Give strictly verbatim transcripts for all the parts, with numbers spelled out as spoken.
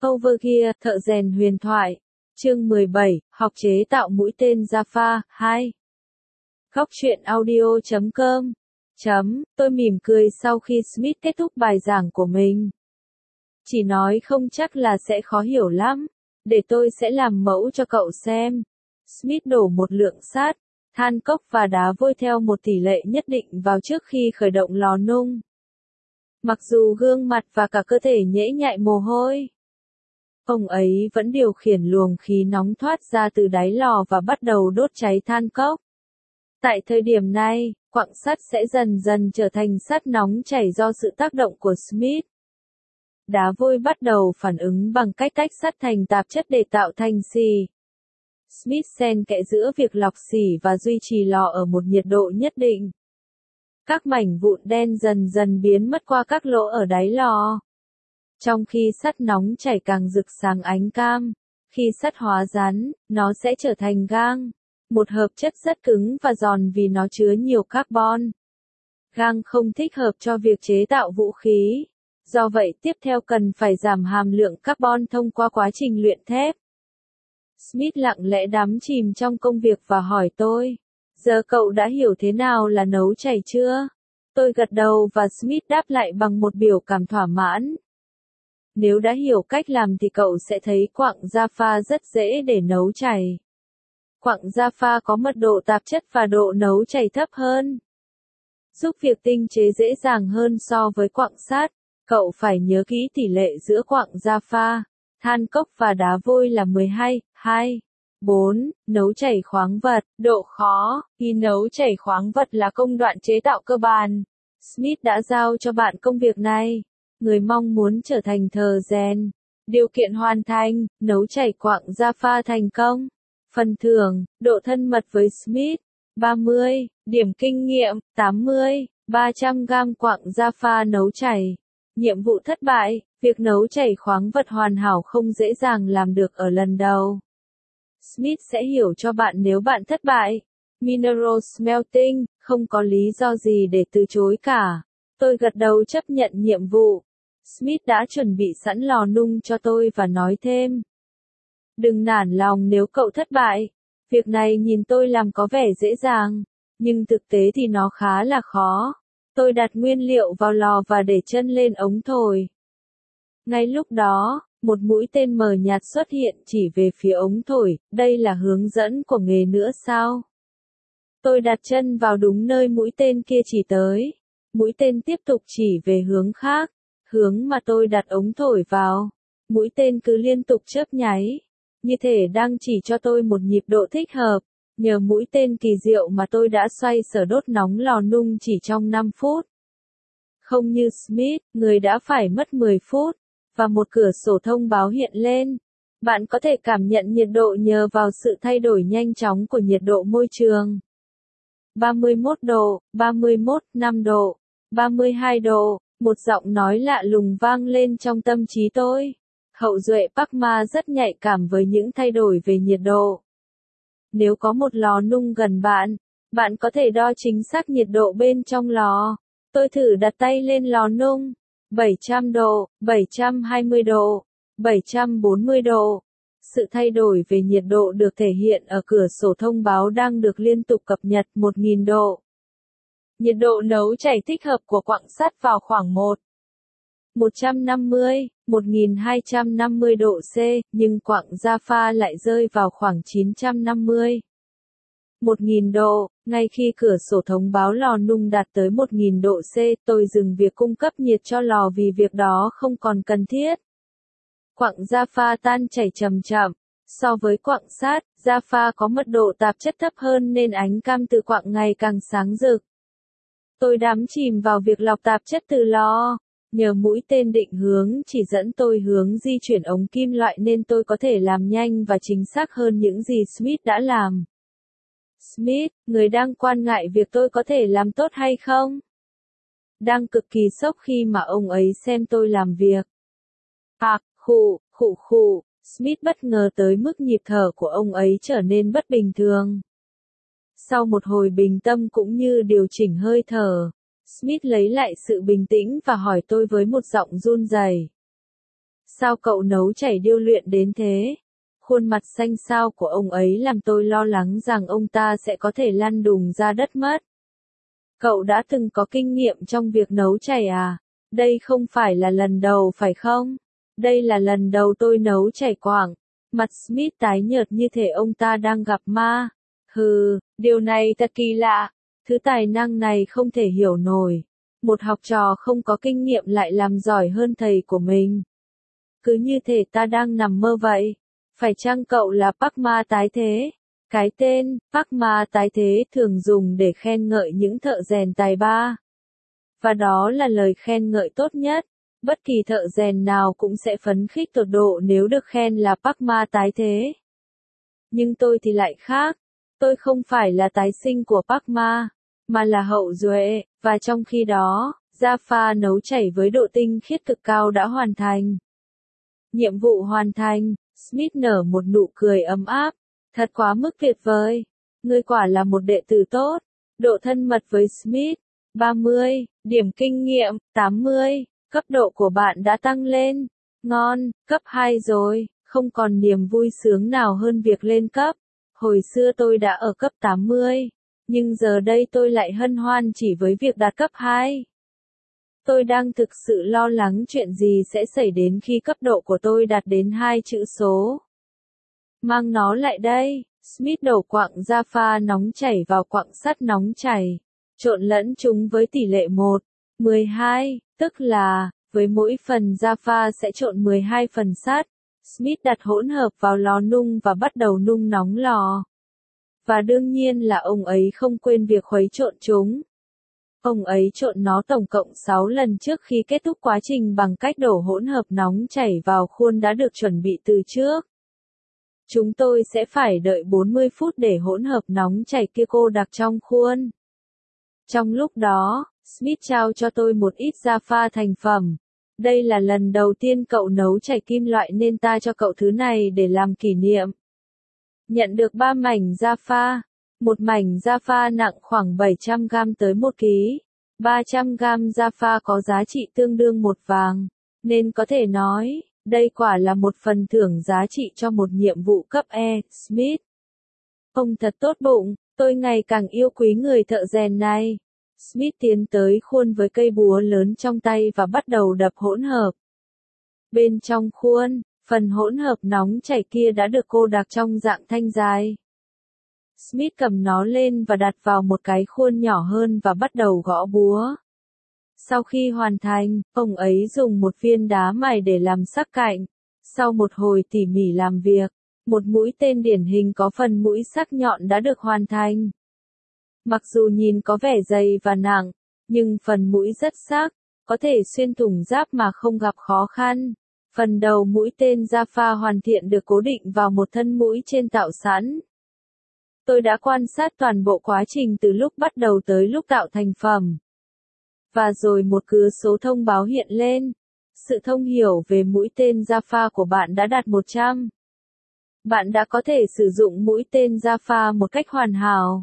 Overgear, thợ rèn huyền thoại. Chương mười bảy, học chế tạo mũi tên Jaffa, hai. Góc truyện audio chấm com. Chấm, tôi mỉm cười sau khi Smith kết thúc bài giảng của mình. Chỉ nói không chắc là sẽ khó hiểu lắm. Để tôi sẽ làm mẫu cho cậu xem. Smith đổ một lượng sắt, than cốc và đá vôi theo một tỷ lệ nhất định vào trước khi khởi động lò nung. Mặc dù gương mặt và cả cơ thể nhễ nhại mồ hôi, ông ấy vẫn điều khiển luồng khí nóng thoát ra từ đáy lò và bắt đầu đốt cháy than cốc. Tại thời điểm này, quặng sắt sẽ dần dần trở thành sắt nóng chảy do sự tác động của Smith. Đá vôi bắt đầu phản ứng bằng cách tách sắt thành tạp chất để tạo thành xì. Smith xen kẽ giữa việc lọc xỉ và duy trì lò ở một nhiệt độ nhất định. Các mảnh vụn đen dần dần biến mất qua các lỗ ở đáy lò. Trong khi sắt nóng chảy càng rực sáng ánh cam, khi sắt hóa rắn, nó sẽ trở thành gang, một hợp chất rất cứng và giòn vì nó chứa nhiều carbon. Gang không thích hợp cho việc chế tạo vũ khí, do vậy tiếp theo cần phải giảm hàm lượng carbon thông qua quá trình luyện thép. Smith lặng lẽ đắm chìm trong công việc và hỏi tôi, giờ cậu đã hiểu thế nào là nấu chảy chưa? Tôi gật đầu và Smith đáp lại bằng một biểu cảm thỏa mãn. Nếu đã hiểu cách làm thì cậu sẽ thấy quặng Jaffa rất dễ để nấu chảy. Quặng Jaffa có mật độ tạp chất và độ nấu chảy thấp hơn, giúp việc tinh chế dễ dàng hơn so với quặng sắt. Cậu phải nhớ kỹ tỷ lệ giữa quặng Jaffa, than cốc và đá vôi là mười hai, hai, bốn. Nấu chảy khoáng vật. Độ khó. Khi nấu chảy khoáng vật là công đoạn chế tạo cơ bản. Smith đã giao cho bạn công việc này. Người mong muốn trở thành thợ rèn. Điều kiện hoàn thành, nấu chảy quặng Jaffa thành công. Phần thưởng, độ thân mật với Smith, ba mươi. Điểm kinh nghiệm, tám mươi. ba trăm gam quặng Jaffa nấu chảy. Nhiệm vụ thất bại, việc nấu chảy khoáng vật hoàn hảo không dễ dàng làm được ở lần đầu. Smith sẽ hiểu cho bạn nếu bạn thất bại. Mineral smelting, không có lý do gì để từ chối cả. Tôi gật đầu chấp nhận nhiệm vụ. Smith đã chuẩn bị sẵn lò nung cho tôi và nói thêm. Đừng nản lòng nếu cậu thất bại. Việc này nhìn tôi làm có vẻ dễ dàng, nhưng thực tế thì nó khá là khó. Tôi đặt nguyên liệu vào lò và để chân lên ống thổi. Ngay lúc đó, một mũi tên mờ nhạt xuất hiện chỉ về phía ống thổi, đây là hướng dẫn của nghề nữa sao? Tôi đặt chân vào đúng nơi mũi tên kia chỉ tới. Mũi tên tiếp tục chỉ về hướng khác, hướng mà tôi đặt ống thổi vào. Mũi tên cứ liên tục chớp nháy, như thể đang chỉ cho tôi một nhịp độ thích hợp. Nhờ mũi tên kỳ diệu mà tôi đã xoay sở đốt nóng lò nung chỉ trong năm phút. Không như Smith, người đã phải mất mười phút, và một cửa sổ thông báo hiện lên. Bạn có thể cảm nhận nhiệt độ nhờ vào sự thay đổi nhanh chóng của nhiệt độ môi trường. ba mươi mốt độ, ba mươi mốt, năm độ, ba mươi hai độ, một giọng nói lạ lùng vang lên trong tâm trí tôi. Hậu duệ Parkma rất nhạy cảm với những thay đổi về nhiệt độ. Nếu có một lò nung gần bạn, bạn có thể đo chính xác nhiệt độ bên trong lò. Tôi thử đặt tay lên lò nung. bảy trăm độ, bảy trăm hai mươi độ, bảy trăm bốn mươi độ. Sự thay đổi về nhiệt độ được thể hiện ở cửa sổ thông báo đang được liên tục cập nhật một nghìn độ. Nhiệt độ nấu chảy thích hợp của quặng sắt vào khoảng một một trăm năm mươi, một nghìn hai trăm năm mươi độ C, nhưng quặng Jaffa lại rơi vào khoảng chín trăm năm mươi, một nghìn độ. Ngay khi cửa sổ thông báo lò nung đạt tới một nghìn độ C, tôi dừng việc cung cấp nhiệt cho lò vì việc đó không còn cần thiết. Quặng Jaffa tan chảy chậm chậm. So với quặng sắt, Jaffa có mật độ tạp chất thấp hơn nên ánh cam từ quặng ngày càng sáng rực. Tôi đắm chìm vào việc lọc tạp chất từ lò. Nhờ mũi tên định hướng chỉ dẫn tôi hướng di chuyển ống kim loại nên tôi có thể làm nhanh và chính xác hơn những gì Smith đã làm. Smith, người đang quan ngại việc tôi có thể làm tốt hay không? Đang cực kỳ sốc khi mà ông ấy xem tôi làm việc. Hạc, khụ, khụ khụ, Smith bất ngờ tới mức nhịp thở của ông ấy trở nên bất bình thường. Sau một hồi bình tâm cũng như điều chỉnh hơi thở, Smith lấy lại sự bình tĩnh và hỏi tôi với một giọng run rẩy. Sao cậu nấu chảy điêu luyện đến thế? Khuôn mặt xanh xao của ông ấy làm tôi lo lắng rằng ông ta sẽ có thể lăn đùng ra đất mất. Cậu đã từng có kinh nghiệm trong việc nấu chảy à? Đây không phải là lần đầu phải không? Đây là lần đầu tôi nấu chảy quảng. Mặt Smith tái nhợt như thể ông ta đang gặp ma. Hừ, điều này thật kỳ lạ. Thứ tài năng này không thể hiểu nổi. Một học trò không có kinh nghiệm lại làm giỏi hơn thầy của mình. Cứ như thể ta đang nằm mơ vậy. Phải chăng cậu là Park-ma tái thế? Cái tên Park-ma tái thế thường dùng để khen ngợi những thợ rèn tài ba. Và đó là lời khen ngợi tốt nhất. Bất kỳ thợ rèn nào cũng sẽ phấn khích tột độ nếu được khen là Park-ma tái thế. Nhưng tôi thì lại khác. Tôi không phải là tái sinh của Park-ma, mà là hậu duệ, và trong khi đó, Jaffa nấu chảy với độ tinh khiết cực cao đã hoàn thành. Nhiệm vụ hoàn thành, Smith nở một nụ cười ấm áp. Thật quá mức tuyệt vời. Ngươi quả là một đệ tử tốt. Độ thân mật với Smith, ba mươi, điểm kinh nghiệm, tám mươi, cấp độ của bạn đã tăng lên. Ngon, cấp hai rồi, không còn niềm vui sướng nào hơn việc lên cấp. Hồi xưa tôi đã ở cấp tám mươi, nhưng giờ đây tôi lại hân hoan chỉ với việc đạt cấp hai. Tôi đang thực sự lo lắng chuyện gì sẽ xảy đến khi cấp độ của tôi đạt đến hai chữ số. Mang nó lại đây. Smith đổ quặng Jaffa nóng chảy vào quặng sắt nóng chảy, trộn lẫn chúng với tỷ lệ một, mười hai, tức là, với mỗi phần Jaffa sẽ trộn mười hai phần sắt. Smith đặt hỗn hợp vào lò nung và bắt đầu nung nóng lò. Và đương nhiên là ông ấy không quên việc khuấy trộn chúng. Ông ấy trộn nó tổng cộng sáu lần trước khi kết thúc quá trình bằng cách đổ hỗn hợp nóng chảy vào khuôn đã được chuẩn bị từ trước. Chúng tôi sẽ phải đợi bốn mươi phút để hỗn hợp nóng chảy kia cô đặc trong khuôn. Trong lúc đó, Smith trao cho tôi một ít Jaffa thành phẩm. Đây là lần đầu tiên cậu nấu chảy kim loại nên ta cho cậu thứ này để làm kỷ niệm. Nhận được ba mảnh Jaffa. Một mảnh Jaffa nặng khoảng bảy trăm gam tới một ki lô gam. ba trăm gam Jaffa có giá trị tương đương một vàng. Nên có thể nói, đây quả là một phần thưởng giá trị cho một nhiệm vụ cấp E, Smith. Ông thật tốt bụng, tôi ngày càng yêu quý người thợ rèn này. Smith tiến tới khuôn với cây búa lớn trong tay và bắt đầu đập hỗn hợp. Bên trong khuôn, phần hỗn hợp nóng chảy kia đã được cô đặc trong dạng thanh dài. Smith cầm nó lên và đặt vào một cái khuôn nhỏ hơn và bắt đầu gõ búa. Sau khi hoàn thành, ông ấy dùng một viên đá mài để làm sắc cạnh. Sau một hồi tỉ mỉ làm việc, một mũi tên điển hình có phần mũi sắc nhọn đã được hoàn thành. Mặc dù nhìn có vẻ dày và nặng, nhưng phần mũi rất sắc, có thể xuyên thủng giáp mà không gặp khó khăn. Phần đầu mũi tên Jaffa hoàn thiện được cố định vào một thân mũi trên tạo sẵn. Tôi đã quan sát toàn bộ quá trình từ lúc bắt đầu tới lúc tạo thành phẩm. Và rồi một cửa số thông báo hiện lên. Sự thông hiểu về mũi tên Jaffa của bạn đã đạt một trăm. Bạn đã có thể sử dụng mũi tên Jaffa một cách hoàn hảo.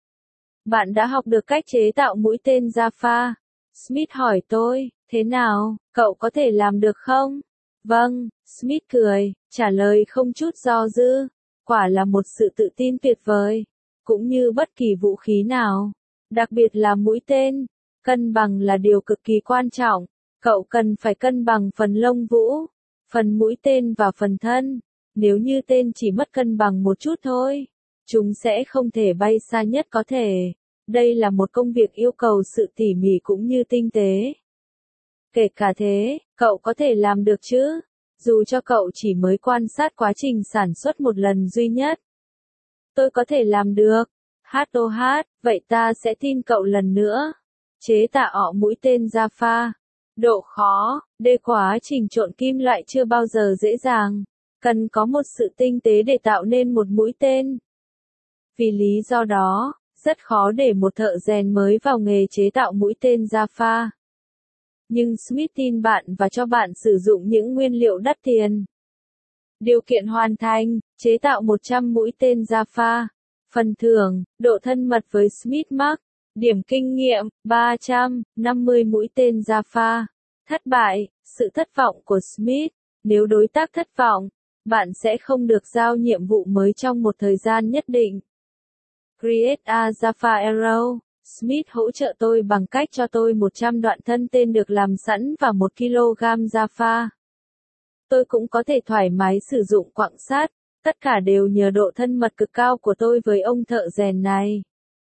Bạn đã học được cách chế tạo mũi tên Jaffa. Smith hỏi tôi, thế nào, cậu có thể làm được không? Vâng, Smith cười, trả lời không chút do dự. Quả là một sự tự tin tuyệt vời. Cũng như bất kỳ vũ khí nào. Đặc biệt là mũi tên. Cân bằng là điều cực kỳ quan trọng. Cậu cần phải cân bằng phần lông vũ, phần mũi tên và phần thân. Nếu như tên chỉ mất cân bằng một chút thôi, chúng sẽ không thể bay xa nhất có thể. Đây là một công việc yêu cầu sự tỉ mỉ cũng như tinh tế. Kể cả thế, cậu có thể làm được chứ? Dù cho cậu chỉ mới quan sát quá trình sản xuất một lần duy nhất. Tôi có thể làm được. hát ô hát, vậy ta sẽ tin cậu lần nữa. Chế tạo mũi tên Jaffa. Độ khó, để quá trình trộn kim loại chưa bao giờ dễ dàng. Cần có một sự tinh tế để tạo nên một mũi tên. Vì lý do đó, rất khó để một thợ rèn mới vào nghề chế tạo mũi tên Jaffa. Nhưng Smith tin bạn và cho bạn sử dụng những nguyên liệu đắt tiền. Điều kiện hoàn thành, chế tạo một trăm mũi tên Jaffa. Phần thưởng, độ thân mật với Smith Mark. Điểm kinh nghiệm, ba trăm năm mươi mũi tên Jaffa. Thất bại, sự thất vọng của Smith. Nếu đối tác thất vọng, bạn sẽ không được giao nhiệm vụ mới trong một thời gian nhất định. Create a Java Arrow. Smith hỗ trợ tôi bằng cách cho tôi một trăm đoạn thân tên được làm sẵn và một ki lô gam Java. Tôi cũng có thể thoải mái sử dụng quặng sắt, tất cả đều nhờ độ thân mật cực cao của tôi với ông thợ rèn này.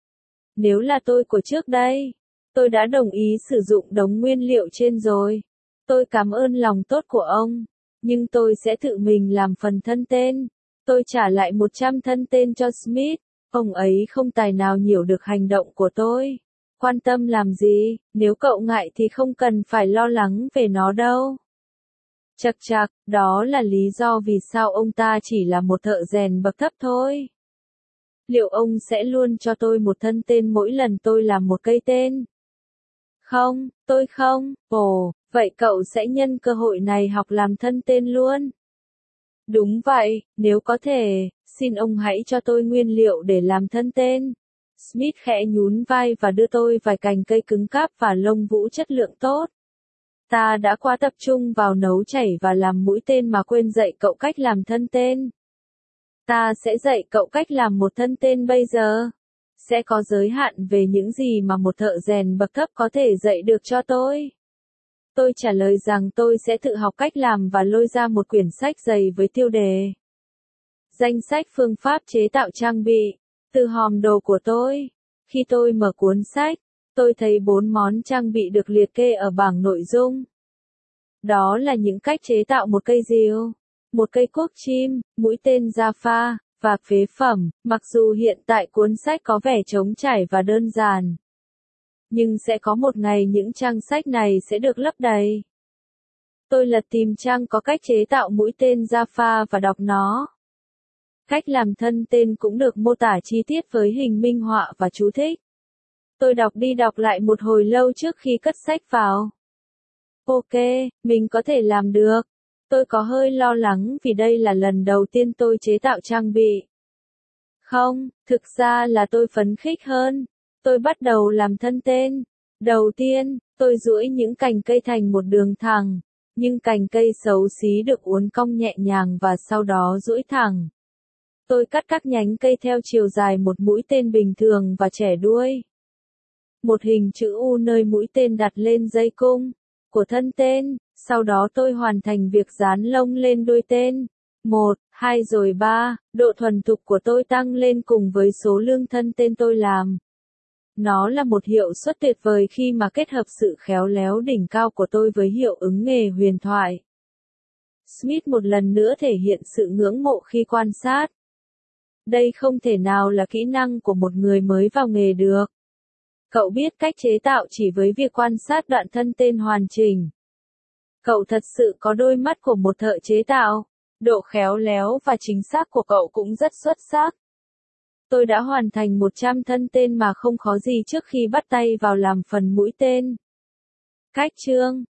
Nếu là tôi của trước đây, tôi đã đồng ý sử dụng đống nguyên liệu trên rồi. Tôi cảm ơn lòng tốt của ông, nhưng tôi sẽ tự mình làm phần thân tên. Tôi trả lại một trăm thân tên cho Smith. Ông ấy không tài nào hiểu được hành động của tôi. Quan tâm làm gì, nếu cậu ngại thì không cần phải lo lắng về nó đâu. Chậc chậc, đó là lý do vì sao ông ta chỉ là một thợ rèn bậc thấp thôi. Liệu ông sẽ luôn cho tôi một thân tên mỗi lần tôi làm một cây tên? Không, tôi không. Ồ, vậy cậu sẽ nhân cơ hội này học làm thân tên luôn. Đúng vậy, nếu có thể, xin ông hãy cho tôi nguyên liệu để làm thân tên. Smith khẽ nhún vai và đưa tôi vài cành cây cứng cáp và lông vũ chất lượng tốt. Ta đã quá tập trung vào nấu chảy và làm mũi tên mà quên dạy cậu cách làm thân tên. Ta sẽ dạy cậu cách làm một thân tên bây giờ. Sẽ có giới hạn về những gì mà một thợ rèn bậc thấp có thể dạy được cho tôi. Tôi trả lời rằng tôi sẽ tự học cách làm và lôi ra một quyển sách dày với tiêu đề. Danh sách phương pháp chế tạo trang bị, từ hòm đồ của tôi. Khi tôi mở cuốn sách, tôi thấy bốn món trang bị được liệt kê ở bảng nội dung. Đó là những cách chế tạo một cây rìu, một cây cuốc chim, mũi tên Java, và phế phẩm, mặc dù hiện tại cuốn sách có vẻ trống trải và đơn giản. Nhưng sẽ có một ngày những trang sách này sẽ được lấp đầy. Tôi lật tìm trang có cách chế tạo mũi tên Java và đọc nó. Cách làm thân tên cũng được mô tả chi tiết với hình minh họa và chú thích. Tôi đọc đi đọc lại một hồi lâu trước khi cất sách vào. Ok, mình có thể làm được. Tôi có hơi lo lắng vì đây là lần đầu tiên tôi chế tạo trang bị. Không, thực ra là tôi phấn khích hơn. Tôi bắt đầu làm thân tên. Đầu tiên, tôi duỗi những cành cây thành một đường thẳng. Nhưng cành cây xấu xí được uốn cong nhẹ nhàng và sau đó duỗi thẳng. Tôi cắt các nhánh cây theo chiều dài một mũi tên bình thường và chẻ đuôi. Một hình chữ U nơi mũi tên đặt lên dây cung của thân tên. Sau đó tôi hoàn thành việc dán lông lên đuôi tên. Một, hai rồi ba, độ thuần thục của tôi tăng lên cùng với số lượng thân tên tôi làm. Nó là một hiệu suất tuyệt vời khi mà kết hợp sự khéo léo đỉnh cao của tôi với hiệu ứng nghề huyền thoại. Smith một lần nữa thể hiện sự ngưỡng mộ khi quan sát. Đây không thể nào là kỹ năng của một người mới vào nghề được. Cậu biết cách chế tạo chỉ với việc quan sát đoạn thân tên hoàn chỉnh. Cậu thật sự có đôi mắt của một thợ chế tạo. Độ khéo léo và chính xác của cậu cũng rất xuất sắc. Tôi đã hoàn thành một trăm thân tên mà không khó gì trước khi bắt tay vào làm phần mũi tên. Cách chương